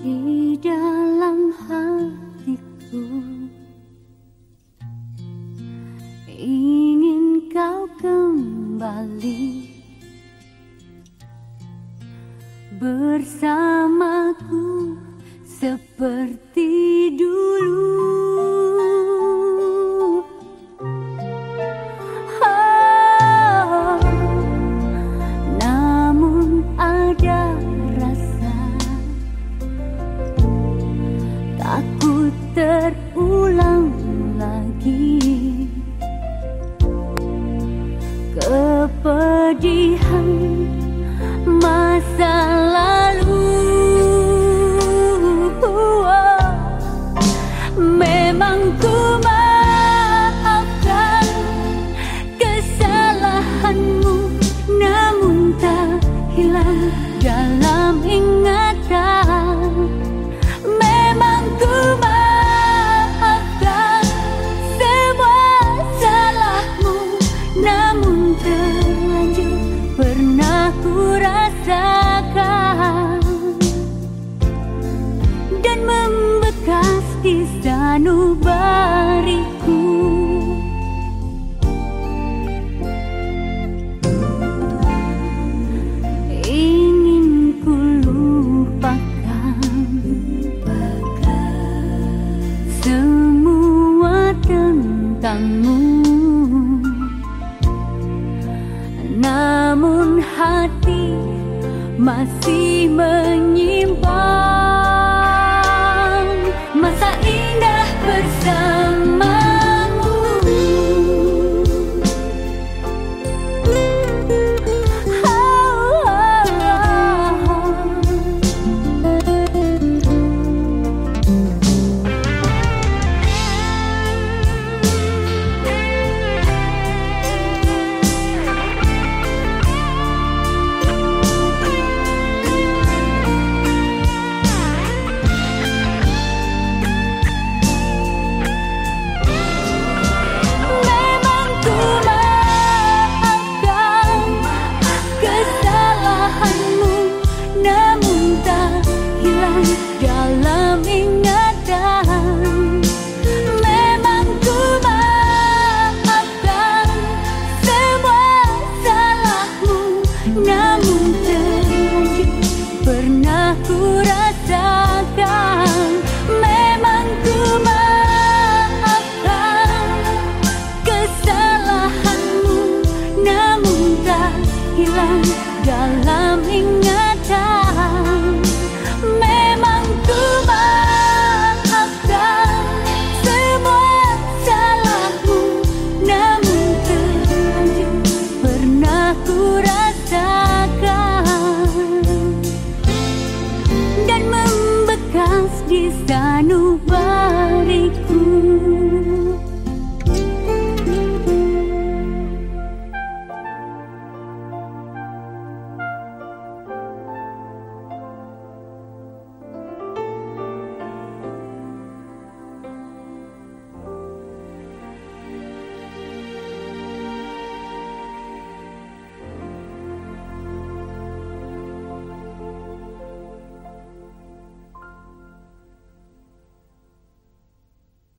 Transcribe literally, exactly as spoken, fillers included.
Di dalam hatiku ingin kau kembali bersamaku seperti dulu. Oh, namun ada rasa takut terulang lagi kepedihan masa lalu. Oh, memang ku maafkan kesalahanmu, namun tak hilang dalam ingatan. Memang ku maafkan semua salahmu, namun terlanjur pernah ku rasakan dan membekas di sanubariku. Ingin ku lupakan semua tentangmu, namun hati masih menyimpan masa indah bersamamu. Dalam ingatan, memang ku maafkan semua salahmu, namun terlanjur pernah ku rasakan. Memang ku maafkan kesalahanmu, namun tak hilang dalam ingatan.